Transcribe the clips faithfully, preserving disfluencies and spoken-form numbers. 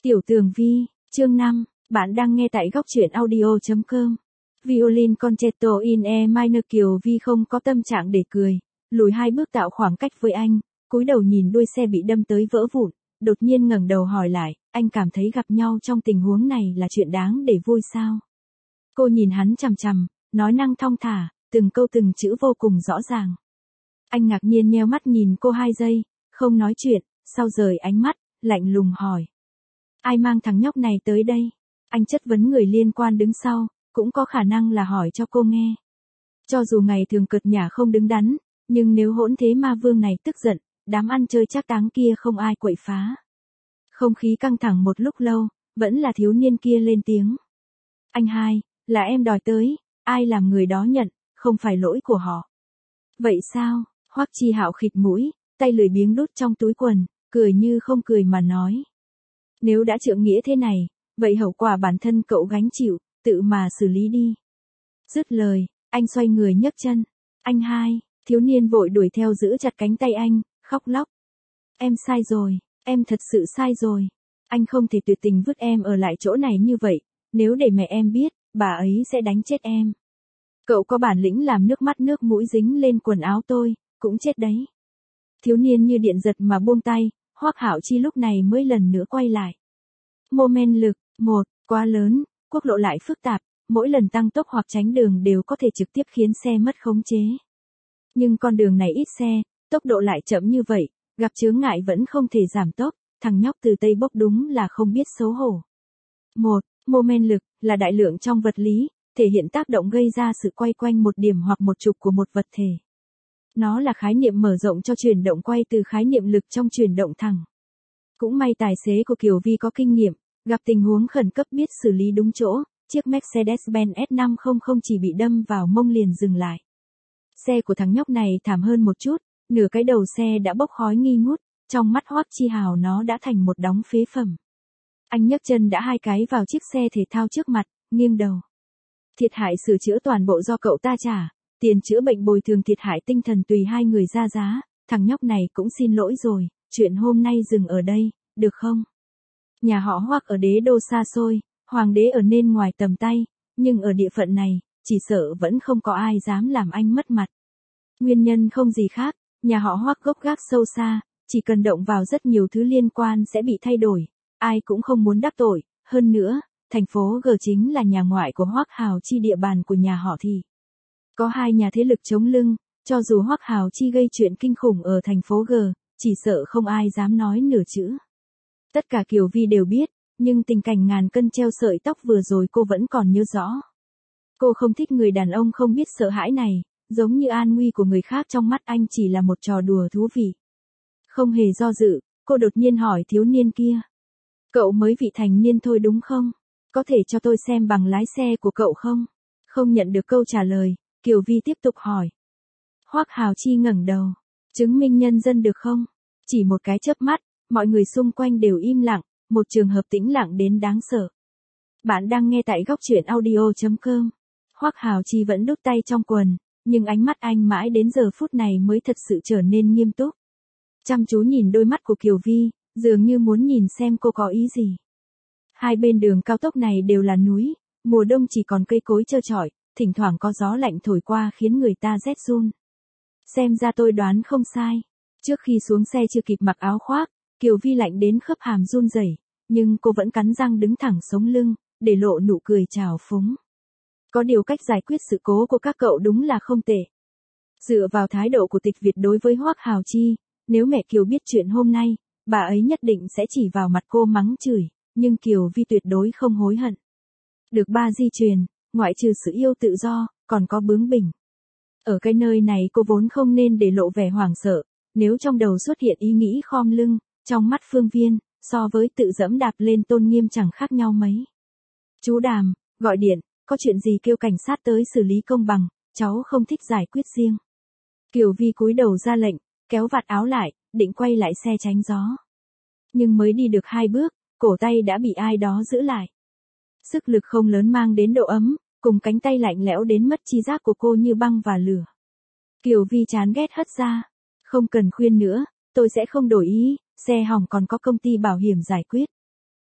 Tiểu Tường Vi, chương năm, bạn đang nghe tại góc truyện audio.com. Violin Concerto in E minor. Kiều Vi không có tâm trạng để cười, lùi hai bước tạo khoảng cách với anh, cúi đầu nhìn đuôi xe bị đâm tới vỡ vụn, đột nhiên ngẩng đầu hỏi lại, anh cảm thấy gặp nhau trong tình huống này là chuyện đáng để vui sao? Cô nhìn hắn chằm chằm, nói năng thong thả, từng câu từng chữ vô cùng rõ ràng. Anh ngạc nhiên nheo mắt nhìn cô hai giây, không nói chuyện, sau rời ánh mắt, lạnh lùng hỏi. Ai mang thằng nhóc này tới đây? Anh chất vấn người liên quan đứng sau, cũng có khả năng là hỏi cho cô nghe. Cho dù ngày thường cợt nhả không đứng đắn, nhưng nếu hỗn thế ma vương này tức giận, đám ăn chơi trác táng kia không ai quậy phá. Không khí căng thẳng một lúc lâu, vẫn là thiếu niên kia lên tiếng. Anh hai, là em đòi tới, ai làm người đó nhận, không phải lỗi của họ. Vậy sao? Hoắc Chi Hạo khịt mũi, tay lười biếng đút trong túi quần, cười như không cười mà nói. Nếu đã trượng nghĩa thế này, vậy hậu quả bản thân cậu gánh chịu, tự mà xử lý đi. Dứt lời, anh xoay người nhấc chân. Anh hai, thiếu niên vội đuổi theo giữ chặt cánh tay anh, khóc lóc. Em sai rồi, em thật sự sai rồi. Anh không thể tuyệt tình vứt em ở lại chỗ này như vậy, nếu để mẹ em biết, bà ấy sẽ đánh chết em. Cậu có bản lĩnh làm nước mắt nước mũi dính lên quần áo tôi, cũng chết đấy. Thiếu niên như điện giật mà buông tay, Hoắc Hạo Chi lúc này mới lần nữa quay lại. Mô men lực, một, quá lớn, quốc lộ lại phức tạp, mỗi lần tăng tốc hoặc tránh đường đều có thể trực tiếp khiến xe mất khống chế. Nhưng con đường này ít xe, tốc độ lại chậm như vậy, gặp chướng ngại vẫn không thể giảm tốc, thằng nhóc từ Tây bốc đúng là không biết xấu hổ. Một, mô men lực, là đại lượng trong vật lý, thể hiện tác động gây ra sự quay quanh một điểm hoặc một trục của một vật thể. Nó là khái niệm mở rộng cho chuyển động quay từ khái niệm lực trong chuyển động thẳng. Cũng may tài xế của Kiều Vi có kinh nghiệm, gặp tình huống khẩn cấp biết xử lý đúng chỗ, chiếc Mercedes-Benz S năm trăm chỉ bị đâm vào mông liền dừng lại. Xe của thằng nhóc này thảm hơn một chút, nửa cái đầu xe đã bốc khói nghi ngút, trong mắt Hoắc Chi Hào nó đã thành một đống phế phẩm. Anh nhấc chân đã hai cái vào chiếc xe thể thao trước mặt, nghiêng đầu. Thiệt hại sửa chữa toàn bộ do cậu ta trả, tiền chữa bệnh bồi thường thiệt hại tinh thần tùy hai người ra giá, thằng nhóc này cũng xin lỗi rồi, chuyện hôm nay dừng ở đây, được không? Nhà họ Hoắc ở đế đô xa xôi, hoàng đế ở nên ngoài tầm tay, nhưng ở địa phận này, chỉ sợ vẫn không có ai dám làm anh mất mặt. Nguyên nhân không gì khác, nhà họ Hoắc gốc gác sâu xa, chỉ cần động vào rất nhiều thứ liên quan sẽ bị thay đổi, ai cũng không muốn đắc tội, hơn nữa, thành phố G chính là nhà ngoại của Hoắc Hào Chi, địa bàn của nhà họ thì. Có hai nhà thế lực chống lưng, cho dù Hoắc Hào Chi gây chuyện kinh khủng ở thành phố G, chỉ sợ không ai dám nói nửa chữ. Tất cả Kiều Vi đều biết, nhưng tình cảnh ngàn cân treo sợi tóc vừa rồi cô vẫn còn nhớ rõ. Cô không thích người đàn ông không biết sợ hãi này, giống như an nguy của người khác trong mắt anh chỉ là một trò đùa thú vị. Không hề do dự, cô đột nhiên hỏi thiếu niên kia. Cậu mới vị thành niên thôi đúng không? Có thể cho tôi xem bằng lái xe của cậu không? Không nhận được câu trả lời, Kiều Vi tiếp tục hỏi. Hoắc Hào Chi ngẩng đầu. Chứng minh nhân dân được không? Chỉ một cái chớp mắt, mọi người xung quanh đều im lặng, một trường hợp tĩnh lặng đến đáng sợ. Bạn đang nghe tại góc truyện audio.com. Hoắc Hào Chi vẫn đút tay trong quần, nhưng ánh mắt anh mãi đến giờ phút này mới thật sự trở nên nghiêm túc. Chăm chú nhìn đôi mắt của Kiều Vi, dường như muốn nhìn xem cô có ý gì. Hai bên đường cao tốc này đều là núi, mùa đông chỉ còn cây cối trơ trọi, thỉnh thoảng có gió lạnh thổi qua khiến người ta rét run. Xem ra tôi đoán không sai. Trước khi xuống xe chưa kịp mặc áo khoác, Kiều Vi lạnh đến khớp hàm run rẩy, nhưng cô vẫn cắn răng đứng thẳng sống lưng, để lộ nụ cười trào phúng. Có điều cách giải quyết sự cố của các cậu đúng là không tệ. Dựa vào thái độ của Tịch Việt đối với Hoắc Hào Chi, nếu mẹ Kiều biết chuyện hôm nay, bà ấy nhất định sẽ chỉ vào mặt cô mắng chửi, nhưng Kiều Vi tuyệt đối không hối hận. Được ba di truyền, ngoại trừ sự yêu tự do, còn có bướng bỉnh. Ở cái nơi này cô vốn không nên để lộ vẻ hoảng sợ, nếu trong đầu xuất hiện ý nghĩ khom lưng, trong mắt Phương Viên, so với tự dẫm đạp lên tôn nghiêm chẳng khác nhau mấy. Chú Đàm, gọi điện, có chuyện gì kêu cảnh sát tới xử lý công bằng, cháu không thích giải quyết riêng. Kiều Vi cúi đầu ra lệnh, kéo vạt áo lại, định quay lại xe tránh gió. Nhưng mới đi được hai bước, cổ tay đã bị ai đó giữ lại. Sức lực không lớn mang đến độ ấm, cùng cánh tay lạnh lẽo đến mất tri giác của cô như băng và lửa. Kiều Vi chán ghét hất ra. Không cần khuyên nữa, tôi sẽ không đổi ý, xe hỏng còn có công ty bảo hiểm giải quyết.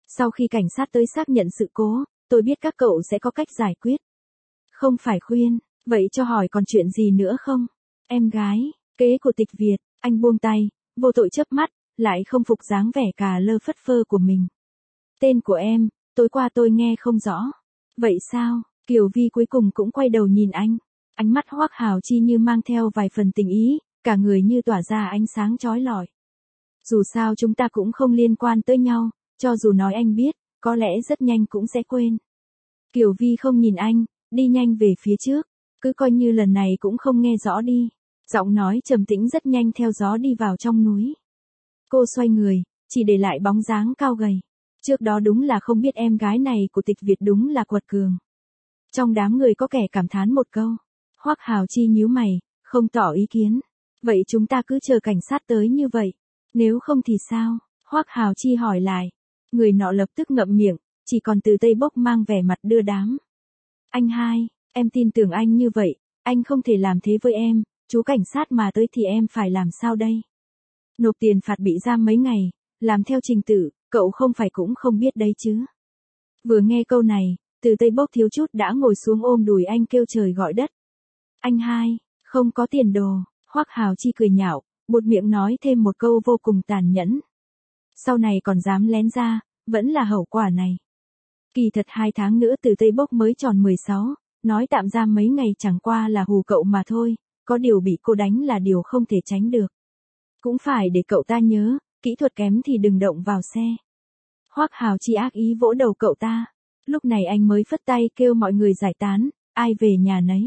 Sau khi cảnh sát tới xác nhận sự cố, tôi biết các cậu sẽ có cách giải quyết. Không phải khuyên, vậy cho hỏi còn chuyện gì nữa không? Em gái, kế của tịch Việt, anh buông tay, vô tội chớp mắt, lại không phục dáng vẻ cà lơ phất phơ của mình. Tên của em, tối qua tôi nghe không rõ. Vậy sao? Kiều Vi cuối cùng cũng quay đầu nhìn anh. Ánh mắt Hoắc Hào Chi như mang theo vài phần tình ý, cả người như tỏa ra ánh sáng chói lọi. Dù sao chúng ta cũng không liên quan tới nhau, cho dù nói anh biết, có lẽ rất nhanh cũng sẽ quên. Kiều Vi không nhìn anh, đi nhanh về phía trước, cứ coi như lần này cũng không nghe rõ đi. Giọng nói trầm tĩnh rất nhanh theo gió đi vào trong núi. Cô xoay người, chỉ để lại bóng dáng cao gầy. Trước đó đúng là không biết em gái này của tịch Việt đúng là quật cường. Trong đám người có kẻ cảm thán một câu. Hoắc Hào Chi nhíu mày, không tỏ ý kiến. Vậy chúng ta cứ chờ cảnh sát tới như vậy. Nếu không thì sao? Hoắc Hào Chi hỏi lại. Người nọ lập tức ngậm miệng, chỉ còn Từ Tây Bốc mang vẻ mặt đưa đám. Anh hai, em tin tưởng anh như vậy, anh không thể làm thế với em, chú cảnh sát mà tới thì em phải làm sao đây? Nộp tiền phạt bị giam mấy ngày, làm theo trình tự, cậu không phải cũng không biết đấy chứ. Vừa nghe câu này, Từ Tây Bốc thiếu chút đã ngồi xuống ôm đùi anh kêu trời gọi đất. Anh hai, không có tiền đồ, Hoắc Hào Chi cười nhạo, buột miệng nói thêm một câu vô cùng tàn nhẫn. Sau này còn dám lén ra, vẫn là hậu quả này. Kỳ thật hai tháng nữa Từ Tây Bốc mới tròn mười sáu, nói tạm giam mấy ngày chẳng qua là hù cậu mà thôi, có điều bị cô đánh là điều không thể tránh được. Cũng phải để cậu ta nhớ, kỹ thuật kém thì đừng động vào xe. Hoắc Hào Chi ác ý vỗ đầu cậu ta. Lúc này anh mới phất tay kêu mọi người giải tán, ai về nhà nấy.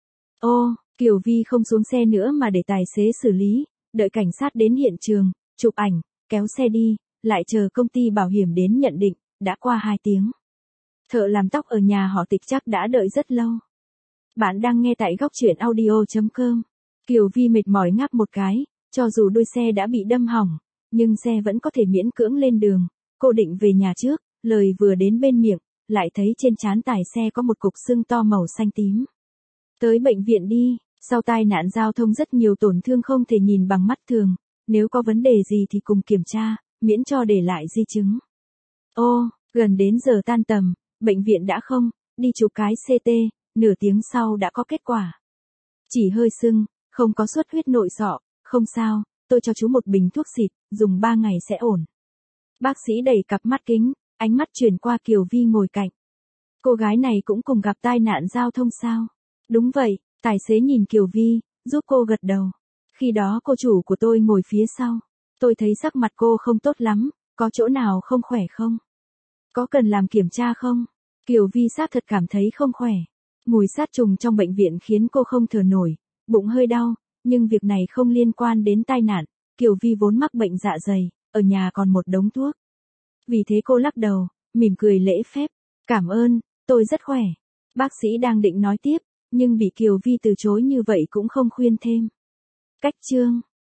Ô, Kiều Vi không xuống xe nữa mà để tài xế xử lý, đợi cảnh sát đến hiện trường, chụp ảnh, kéo xe đi, lại chờ công ty bảo hiểm đến nhận định, đã qua hai tiếng. Thợ làm tóc ở nhà họ Tịch chắc đã đợi rất lâu. Bạn đang nghe tại góc truyện audio chấm com. Kiều Vi mệt mỏi ngáp một cái, cho dù đuôi xe đã bị đâm hỏng, nhưng xe vẫn có thể miễn cưỡng lên đường. Cô định về nhà trước, lời vừa đến bên miệng, lại thấy trên trán tài xe có một cục sưng to màu xanh tím. Tới bệnh viện đi, sau tai nạn giao thông rất nhiều tổn thương không thể nhìn bằng mắt thường, nếu có vấn đề gì thì cùng kiểm tra, miễn cho để lại di chứng. Ô, gần đến giờ tan tầm, bệnh viện đã không, đi chụp cái xê tê, nửa tiếng sau đã có kết quả. Chỉ hơi sưng, không có xuất huyết nội sọ, không sao, tôi cho chú một bình thuốc xịt, dùng ba ngày sẽ ổn. Bác sĩ đẩy cặp mắt kính, ánh mắt chuyển qua Kiều Vi ngồi cạnh. Cô gái này cũng cùng gặp tai nạn giao thông sao? Đúng vậy, tài xế nhìn Kiều Vi, giúp cô gật đầu. Khi đó cô chủ của tôi ngồi phía sau. Tôi thấy sắc mặt cô không tốt lắm, có chỗ nào không khỏe không? Có cần làm kiểm tra không? Kiều Vi xác thật cảm thấy không khỏe. Mùi sát trùng trong bệnh viện khiến cô không thở nổi, bụng hơi đau, nhưng việc này không liên quan đến tai nạn. Kiều Vi vốn mắc bệnh dạ dày, ở nhà còn một đống thuốc. Vì thế cô lắc đầu, mỉm cười lễ phép. Cảm ơn, tôi rất khỏe. Bác sĩ đang định nói tiếp, nhưng bị Kiều Vi từ chối như vậy cũng không khuyên thêm. Cách chương